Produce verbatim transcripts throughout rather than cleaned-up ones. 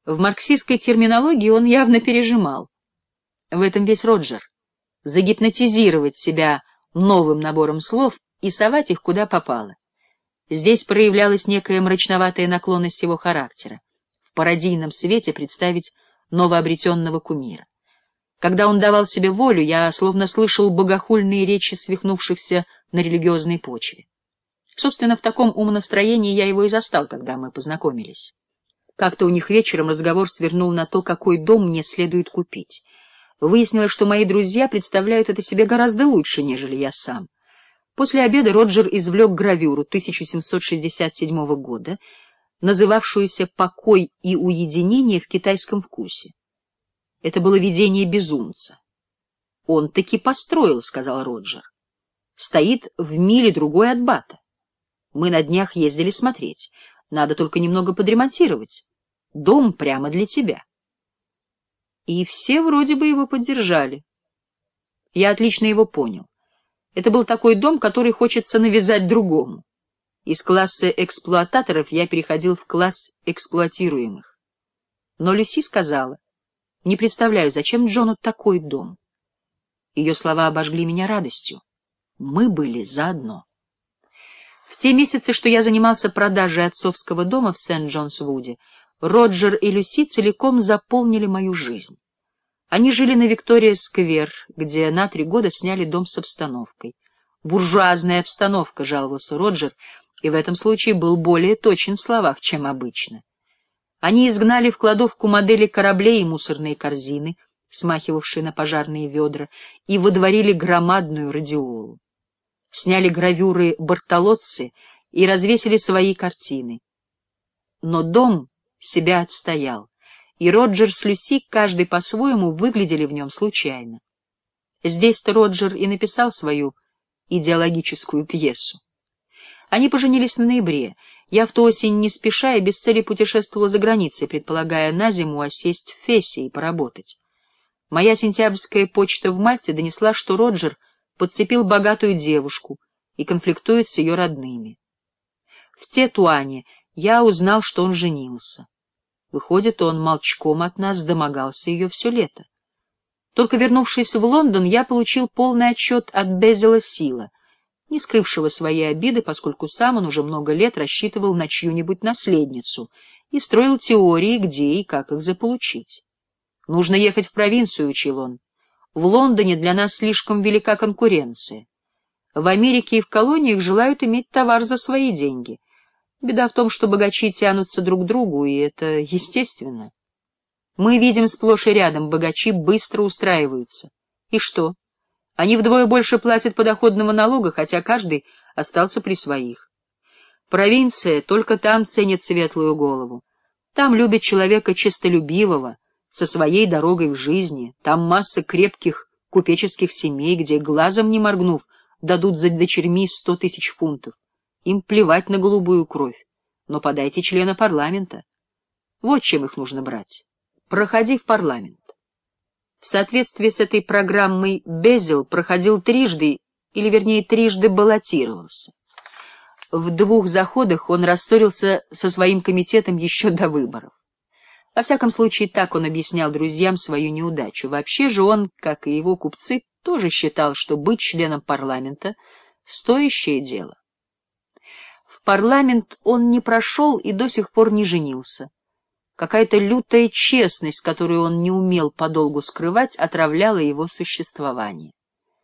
В марксистской терминологии он явно пережимал. В этом весь Роджер. Загипнотизировать себя новым набором слов и совать их куда попало. Здесь проявлялась некая мрачноватая наклонность его характера. В пародийном свете представить новообретенного кумира. Когда он давал себе волю, я словно слышал богохульные речи свихнувшихся на религиозной почве. Собственно, в таком умонастроении я его и застал, когда мы познакомились. Как-то у них вечером разговор свернул на то, какой дом мне следует купить. Выяснилось, что мои друзья представляют это себе гораздо лучше, нежели я сам. После обеда Роджер извлек гравюру тысяча семьсот шестьдесят седьмого года, называвшуюся «Покой и уединение в китайском вкусе». Это было видение безумца. «Он таки построил», — сказал Роджер. «Стоит в миле другой от Бата. Мы на днях ездили смотреть. Надо только немного подремонтировать. Дом прямо для тебя». И все вроде бы его поддержали. Я отлично его понял. Это был такой дом, который хочется навязать другому. Из класса эксплуататоров я переходил в класс эксплуатируемых. Но Люси сказала: «Не представляю, зачем Джону такой дом». Ее слова обожгли меня радостью. Мы были заодно. В те месяцы, что я занимался продажей отцовского дома в Сент-Джонс-Вуде, Роджер и Люси целиком заполнили мою жизнь. Они жили на Виктория-сквер, где на три года сняли дом с обстановкой. «Буржуазная обстановка», — жаловался Роджер, и в этом случае был более точен в словах, чем обычно. Они изгнали в кладовку модели кораблей и мусорные корзины, смахивавшие на пожарные ведра, и водворили громадную радиолу. Сняли гравюры Бартолоцци и развесили свои картины. Но дом себя отстоял, и Роджер с Люси, каждый по-своему, выглядели в нем случайно. Здесь-то Роджер и написал свою идеологическую пьесу. Они поженились в ноябре. Я в ту осень не спеша и без цели путешествовала за границей, предполагая на зиму осесть в Фессе и поработать. Моя сентябрьская почта в Мальте донесла, что Роджер подцепил богатую девушку и конфликтует с ее родными. В Тетуане я узнал, что он женился. Выходит, он молчком от нас домогался ее все лето. Только вернувшись в Лондон, я получил полный отчет от Безила Сила, не скрывшего своей обиды, поскольку сам он уже много лет рассчитывал на чью-нибудь наследницу и строил теории, где и как их заполучить. «Нужно ехать в провинцию», — учил он. «В Лондоне для нас слишком велика конкуренция. В Америке и в колониях желают иметь товар за свои деньги. Беда в том, что богачи тянутся друг к другу, и это естественно. Мы видим сплошь и рядом, богачи быстро устраиваются. И что? Они вдвое больше платят подоходного налога, хотя каждый остался при своих. Провинция, только там ценит светлую голову. Там любят человека честолюбивого, со своей дорогой в жизни. Там масса крепких купеческих семей, где, глазом не моргнув, дадут за дочерьми сто тысяч фунтов. Им плевать на голубую кровь, но подайте члена парламента. Вот чем их нужно брать. Проходи в парламент». В соответствии с этой программой Безил проходил трижды, или вернее трижды баллотировался. В двух заходах он рассорился со своим комитетом еще до выборов. Во всяком случае, так он объяснял друзьям свою неудачу. Вообще же он, как и его купцы, тоже считал, что быть членом парламента — стоящее дело. В парламент он не прошел и до сих пор не женился. Какая-то лютая честность, которую он не умел подолгу скрывать, отравляла его существование.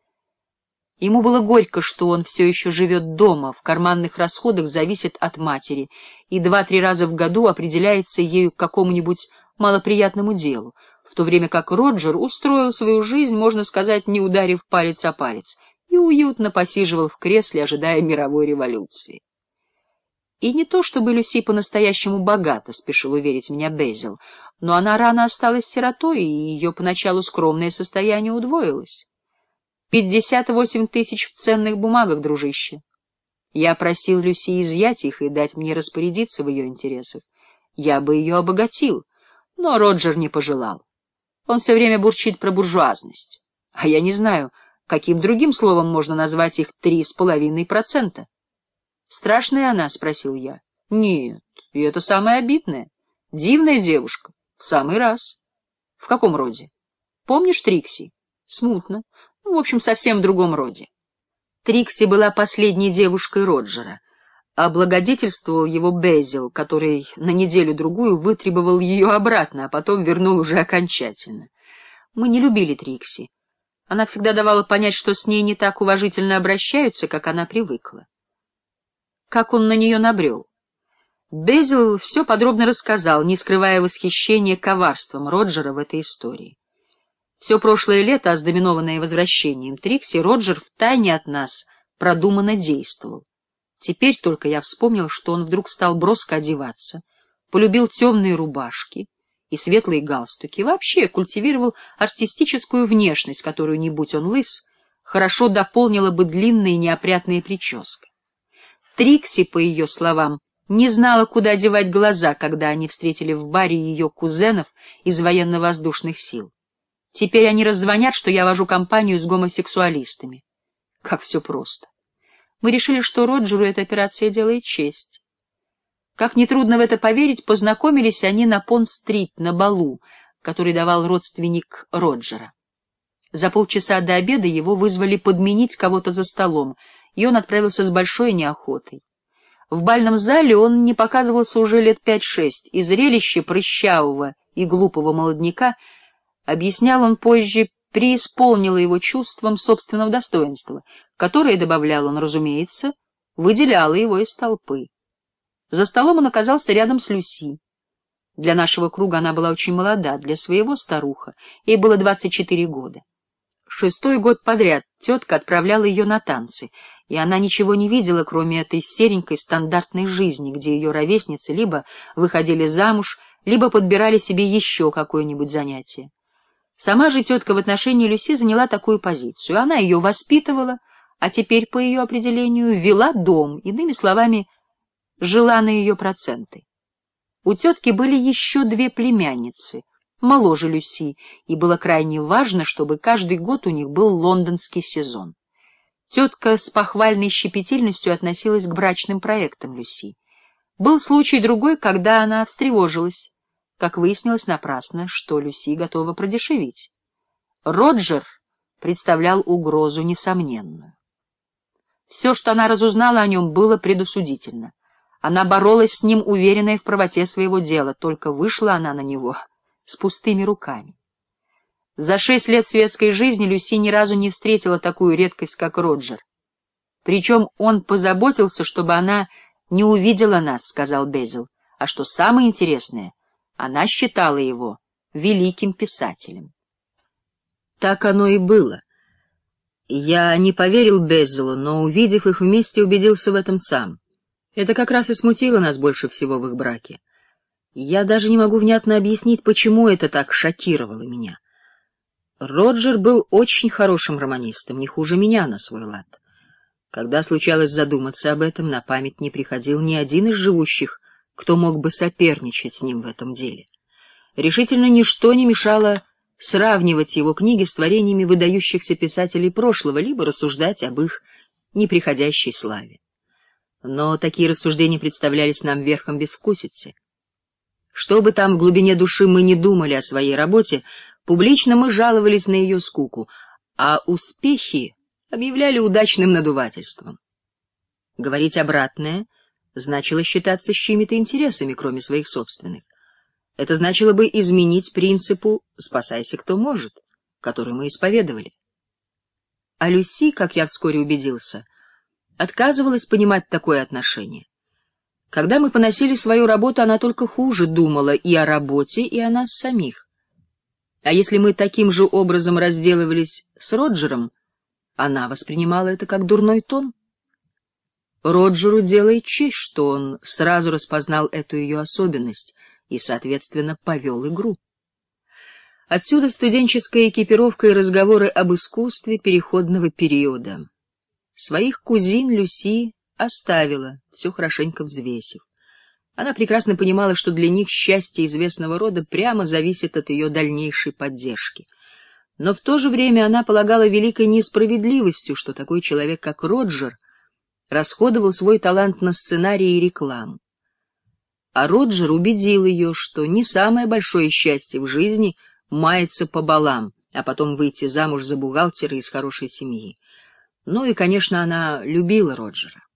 Ему было горько, что он все еще живет дома, в карманных расходах зависит от матери и два-три раза в году определяется ею к какому-нибудь малоприятному делу, в то время как Роджер устроил свою жизнь, можно сказать, не ударив палец о палец, и уютно посиживал в кресле, ожидая мировой революции. И не то чтобы Люси по-настоящему богата, спешил уверить меня Безил, но она рано осталась сиротой, и ее поначалу скромное состояние удвоилось. Пятьдесят восемь тысяч в ценных бумагах, дружище. Я просил Люси изъять их и дать мне распорядиться в ее интересах. Я бы ее обогатил, но Роджер не пожелал. Он все время бурчит про буржуазность, а я не знаю, каким другим словом можно назвать их три с половиной процента. «Страшная она?» — спросил я. «Нет, и это самое обидное. Дивная девушка, В самый раз. В каком роде? Помнишь Трикси? Смутно. Ну, в общем, совсем в другом роде. Трикси была последней девушкой Роджера, а благодетельствовал его Безил, который на неделю-другую вытребовал ее обратно, а потом вернул уже окончательно. Мы не любили Трикси. Она всегда давала понять, что с ней не так уважительно обращаются, как она привыкла. Как он на нее набрел? Безил все подробно рассказал, не скрывая восхищения коварством Роджера в этой истории. Все прошлое лето, ознаменованное возвращением Трикси, Роджер втайне от нас продуманно действовал. Теперь только я вспомнил, что он вдруг стал броско одеваться, полюбил темные рубашки и светлые галстуки, вообще культивировал артистическую внешность, которую, не будь он лыс, хорошо дополнила бы длинная и неопрятная прическа. Трикси, по ее словам, не знала, куда девать глаза, когда они встретили в баре ее кузенов из военно-воздушных сил. Теперь они раззвонят, что я вожу компанию с гомосексуалистами. Как все просто. Мы решили, что Роджеру эта операция делает честь. Как нетрудно в это поверить, познакомились они на Понт-стрит, на балу, который давал родственник Роджера. За полчаса до обеда его вызвали подменить кого-то за столом, и он отправился с большой неохотой. В бальном зале он не показывался уже лет пять-шесть, и зрелище прыщавого и глупого молодняка, объяснял он позже, преисполнило его чувством собственного достоинства, которое, добавлял он, разумеется, выделяло его из толпы. За столом он оказался рядом с Люси. Для нашего круга она была очень молода, для своего старуха, ей было двадцать четыре года. Шестой год подряд тетка отправляла ее на танцы, и она ничего не видела, кроме этой серенькой стандартной жизни, где ее ровесницы либо выходили замуж, либо подбирали себе еще какое-нибудь занятие. Сама же тетка в отношении Люси заняла такую позицию. Она ее воспитывала, а теперь, по ее определению, вела дом, иными словами, жила на ее проценты. У тетки были еще две племянницы, моложе Люси, и было крайне важно, чтобы каждый год у них был лондонский сезон. Тетка с похвальной щепетильностью относилась к брачным проектам Люси. Был случай другой, когда она встревожилась. Как выяснилось напрасно, что Люси готова продешевить. Роджер представлял угрозу несомненную. Все, что она разузнала о нем, было предосудительно. Она боролась с ним, уверенная в правоте своего дела, только вышла она на него с пустыми руками. За шесть лет светской жизни Люси ни разу не встретила такую редкость, как Роджер. Причем он позаботился, чтобы она не увидела нас, — сказал Безил, — а что самое интересное, она считала его великим писателем. Так оно и было. Я не поверил Безилу, но, увидев их вместе, убедился в этом сам. Это как раз и смутило нас больше всего в их браке. Я даже не могу внятно объяснить, почему это так шокировало меня. Роджер был очень хорошим романистом, не хуже меня на свой лад. Когда случалось задуматься об этом, на память не приходил ни один из живущих, кто мог бы соперничать с ним в этом деле. Решительно ничто не мешало сравнивать его книги с творениями выдающихся писателей прошлого, либо рассуждать об их неприходящей славе. Но такие рассуждения представлялись нам верхом безвкусицы. Что бы там в глубине души мы ни думали о своей работе, публично мы жаловались на ее скуку, а успехи объявляли удачным надувательством. Говорить обратное значило считаться с чьими-то интересами, кроме своих собственных. Это значило бы изменить принципу «спасайся, кто может», который мы исповедовали. А Люси, как я вскоре убедился, отказывалась понимать такое отношение. Когда мы поносили свою работу, она только хуже думала и о работе, и о нас самих. А если мы таким же образом разделывались с Роджером, она воспринимала это как дурной тон. Роджеру делает честь, что он сразу распознал эту ее особенность и, соответственно, повел игру. Отсюда студенческая экипировка и разговоры об искусстве переходного периода. Своих кузин Люси оставила, все хорошенько взвесив. Она прекрасно понимала, что для них счастье известного рода прямо зависит от ее дальнейшей поддержки. Но в то же время она полагала великой несправедливостью, что такой человек, как Роджер, расходовал свой талант на сценарии и рекламу. А Роджер убедил ее, что не самое большое счастье в жизни маяться по балам, а потом выйти замуж за бухгалтера из хорошей семьи. Ну и, конечно, она любила Роджера.